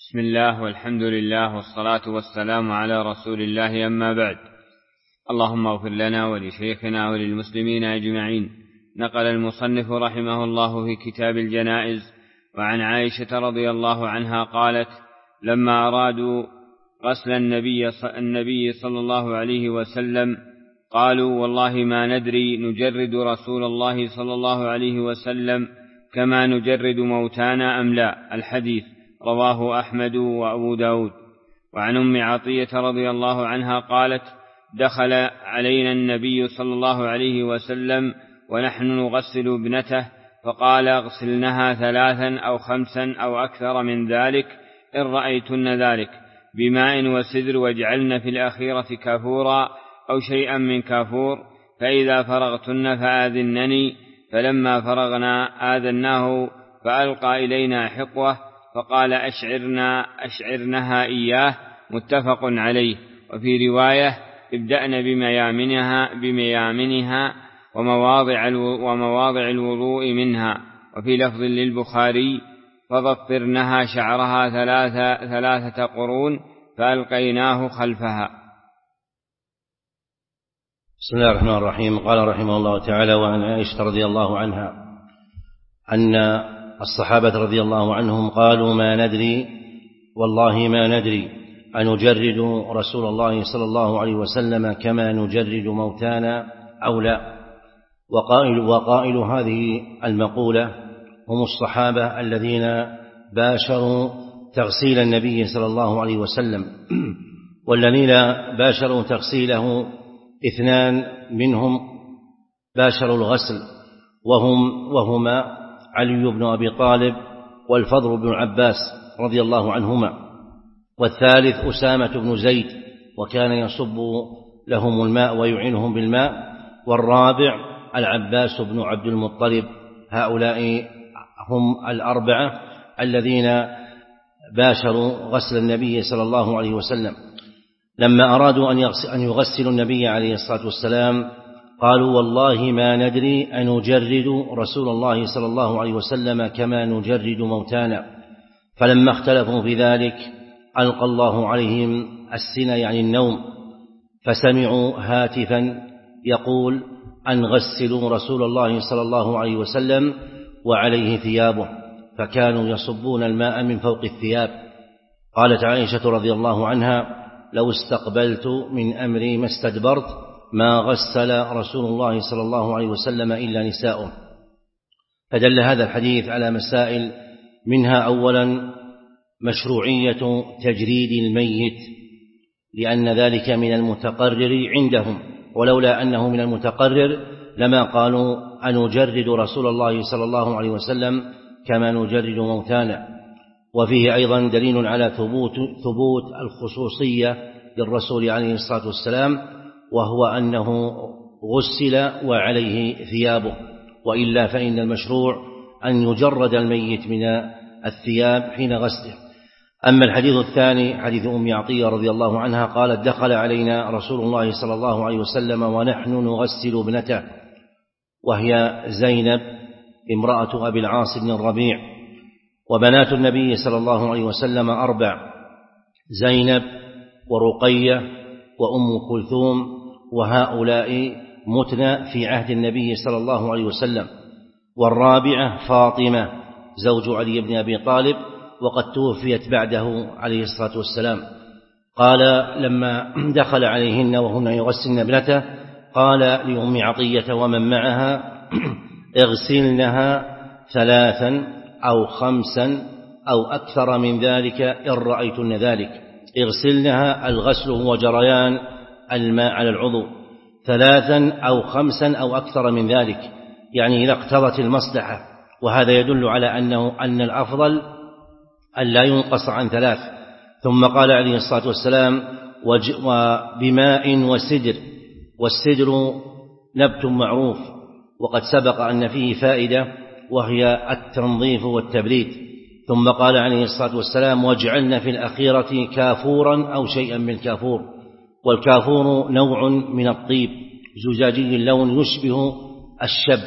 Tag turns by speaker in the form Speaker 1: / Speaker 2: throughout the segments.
Speaker 1: بسم الله والحمد لله والصلاة والسلام على رسول الله، أما بعد. اللهم اغفر لنا ولشيخنا وللمسلمين أجمعين. نقل المصنف رحمه الله في كتاب الجنائز وعن عائشة رضي الله عنها قالت: لما أرادوا غسل النبي صلى الله عليه وسلم قالوا: والله ما ندري نجرد رسول الله صلى الله عليه وسلم كما نجرد موتانا أم لا. الحديث رواه أحمد وأبو داود. وعن أم عطية رضي الله عنها قالت: دخل علينا النبي صلى الله عليه وسلم ونحن نغسل ابنته، فقال: اغسلنها 3 أو 5 أو أكثر من ذلك إن رأيتن ذلك بماء وسدر، واجعلن في الأخيرة كافورا أو شيئا من كافور، فإذا فرغتن فآذنني. فلما فرغنا آذناه فألقى إلينا حقوة فقال: أشعرنها إياه. متفق عليه. وفي رواية: ابدأن بميامنها ومواضع الوضوء منها. وفي لفظ للبخاري: فضفرنها شعرها 3 قرون فألقيناه خلفها.
Speaker 2: بسم الله الرحمن الرحيم. قال رحمه الله تعالى: وعن عائشة رضي الله عنها أن الصحابة رضي الله عنهم قالوا: ما ندري، والله ما ندري أنجرد رسول الله صلى الله عليه وسلم كما نجرد موتانا أو لا. وقائل هذه المقولة هم الصحابة الذين باشروا تغسيل النبي صلى الله عليه وسلم، والذين باشروا تغسيله 2 منهم باشروا الغسل، وهما علي بن أبي طالب والفضل بن عباس رضي الله عنهما، والثالث أسامة بن زيد وكان يصب لهم الماء ويعينهم بالماء، والرابع العباس بن عبد المطلب. هؤلاء هم 4 الذين باشروا غسل النبي صلى الله عليه وسلم. لما أرادوا أن يغسلوا النبي عليه الصلاة والسلام قالوا: والله ما ندري أنجرد رسول الله صلى الله عليه وسلم كما نجرد موتانا. فلما اختلفوا في ذلك ألقى الله عليهم السنة، يعني النوم، فسمعوا هاتفا يقول: أن غسلوا رسول الله صلى الله عليه وسلم وعليه ثيابه، فكانوا يصبون الماء من فوق الثياب. قالت عائشة رضي الله عنها: لو استقبلت من أمري ما استدبرت، ما غسل رسول الله صلى الله عليه وسلم إلا نساؤه. فدل هذا الحديث على مسائل، منها أولا مشروعية تجريد الميت، لأن ذلك من المتقرر عندهم، ولولا أنه من المتقرر لما قالوا أنجرد رسول الله صلى الله عليه وسلم كما نجرد موتانا. وفيه أيضا دليل على ثبوت الخصوصية للرسول عليه الصلاة والسلام، وهو أنه غسل وعليه ثيابه، وإلا فإن المشروع أن يجرد الميت من الثياب حين غسله. أما الحديث الثاني حديث أم عطية رضي الله عنها قالت: دخل علينا رسول الله صلى الله عليه وسلم ونحن نغسل ابنته، وهي زينب امرأة أبي العاص بن الربيع. وبنات النبي صلى الله عليه وسلم 4: زينب ورقية وأم كلثوم، وهؤلاء متن في عهد النبي صلى الله عليه وسلم. والرابعة فاطمة زوج علي بن أبي طالب، وقد توفيت بعده عليه الصلاة والسلام. قال: لما دخل عليهن وهن يغسلن ابنته قال لأم عطية ومن معها: اغسلنها 3 أو 5 أو أكثر من ذلك إن رأيتن ذلك. اغسلنها، الغسل هو جريان الماء على العضو، 3 أو 5 أو أكثر من ذلك، يعني إذا اقتضت المصلحة. وهذا يدل على أن الأفضل أن لا ينقص عن 3. ثم قال عليه الصلاة والسلام: وبماء وسدر. والسدر نبت معروف، وقد سبق أن فيه فائدة وهي التنظيف والتبريد. ثم قال عليه الصلاة والسلام: واجعلن في الأخيرة كافورا أو شيئا من كافور. والكافور نوع من الطيب زجاجي اللون يشبه الشب.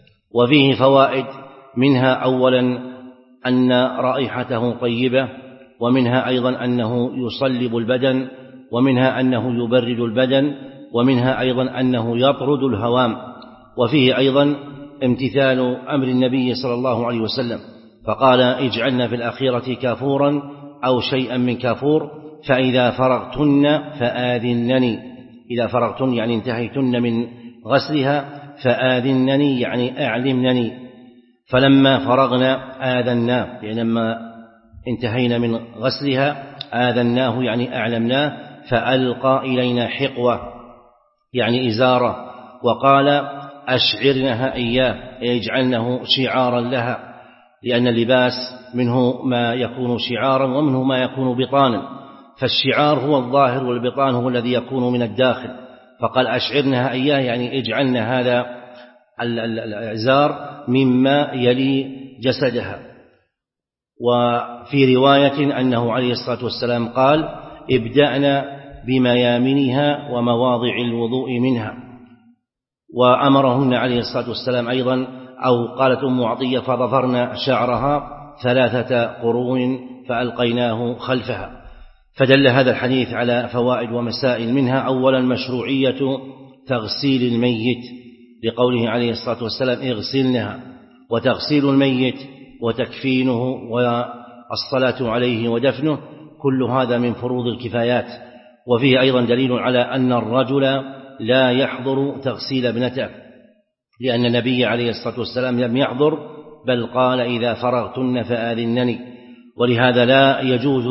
Speaker 2: وفيه فوائد، منها أولا أن رائحته طيبة، ومنها أيضا أنه يصلب البدن، ومنها أنه يبرد البدن، ومنها أيضا أنه يطرد الهوام. وفيه أيضا امتثال أمر النبي صلى الله عليه وسلم، فقال اجعلنا في الأخيرة كافورا أو شيئا من كافور، فإذا فرغتن فآذنني. إذا فرغتن يعني انتهيتن من غسلها، فآذنني يعني أعلمنني. فلما فرغنا آذناه، يعني لما انتهينا من غسلها آذناه يعني أعلمناه، فألقى إلينا حقوة يعني إزارة، وقال أشعرنها إياه، يجعلنه شعارا لها، لأن اللباس منه ما يكون شعارا ومنه ما يكون بطانا، فالشعار هو الظاهر والبطان هو الذي يكون من الداخل. فقال أشعرنها إياه يعني اجعلنا هذا الإزار مما يلي جسدها. وفي رواية أنه عليه الصلاة والسلام قال ابدأنا بميامنها ومواضع الوضوء منها. وأمرهن عليه الصلاة والسلام أيضا، أو قالت أم عطية فضفرنا شعرها 3 قرون فألقيناه خلفها. فدل هذا الحديث على فوائد ومسائل، منها أولا مشروعية تغسيل الميت لقوله عليه الصلاة والسلام اغسلنها، وتغسيل الميت وتكفينه والصلاة عليه ودفنه كل هذا من فروض الكفايات. وفيه أيضا دليل على أن الرجل لا يحضر تغسيل ابنته، لأن النبي عليه الصلاة والسلام لم يحضر، بل قال إذا فرغتن فآذنني. ولهذا لا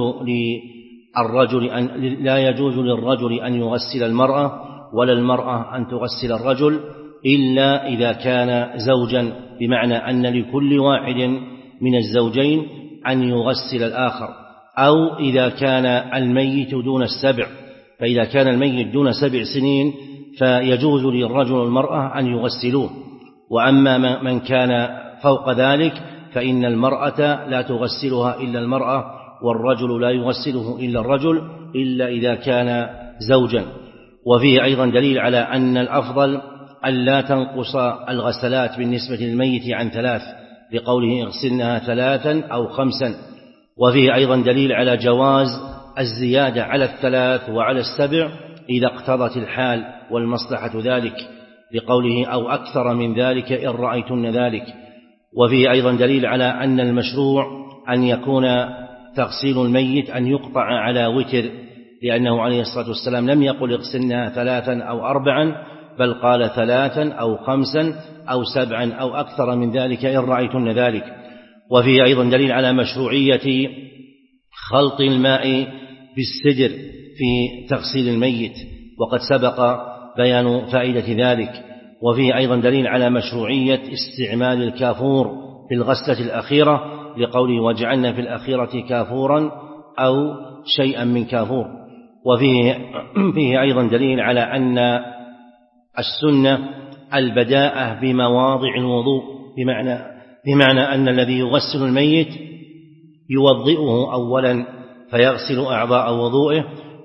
Speaker 2: يجوز للرجل أن يغسل المرأة، ولا المرأة أن تغسل الرجل، إلا إذا كان زوجا، بمعنى أن لكل واحد من الزوجين أن يغسل الآخر، أو إذا كان الميت دون 7، فإذا كان الميت دون 7 سنين فيجوز للرجل والمرأة أن يغسلوه. وأما من كان فوق ذلك فإن المرأة لا تغسلها إلا المرأة، والرجل لا يغسله إلا الرجل، إلا إذا كان زوجا. وفيه أيضا دليل على أن الأفضل ألا تنقص الغسلات بالنسبة للميت عن 3، لقوله اغسلنها 3 أو 5. وفيه أيضا دليل على جواز الزيادة على 3 وعلى 7 إذا اقتضت الحال والمصلحة ذلك، لقوله أو أكثر من ذلك إن رأيتن ذلك. وفيه أيضا دليل على أن المشروع أن يكون تغسيل الميت أن يقطع على وتر، لأنه عليه الصلاة والسلام لم يقل اغسلنها 3 أو 4، بل قال 3 أو 5 أو 7 أو أكثر من ذلك إن رأيتن ذلك. وفيه أيضا دليل على مشروعية خلط الماء بالسدر في تغسيل الميت، وقد سبق بيان فائدة ذلك. وفيه أيضا دليل على مشروعية استعمال الكافور في الغسلة الأخيرة، لقوله وجعلنا في الأخيرة كافورا أو شيئا من كافور. وفيه أيضا دليل على أن السنة البداءة بمواضع الوضوء، بمعنى أن الذي يغسل الميت يوضئه أولا فيغسل أعضاء وضوئه،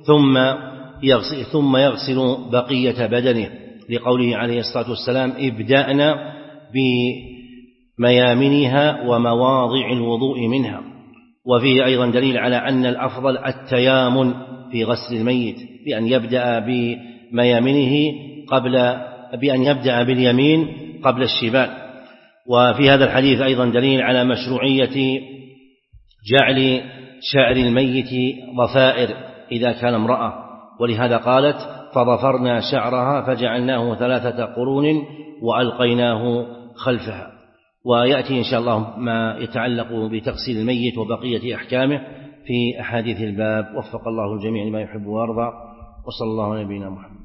Speaker 2: ثم يغسل بقية بدنه، لقوله عليه الصلاة والسلام ابدأنا بميامنها ومواضع الوضوء منها. وفيه أيضا دليل على أن الأفضل التيامن في غسل الميت، بأن يبدأ بأن يبدأ باليمين قبل الشمال. وفي هذا الحديث أيضا دليل على مشروعية جعل شعر الميت ضفائر إذا كان امرأة، ولهذا قالت فضفرنا شعرها فجعلناه 3 قرون وألقيناه خلفها. ويأتي إن شاء الله ما يتعلق بتغسيل الميت وبقية أحكامه في أحاديث الباب. وفق الله الجميع لما يحب ويرضى، وصلى الله على نبينا محمد.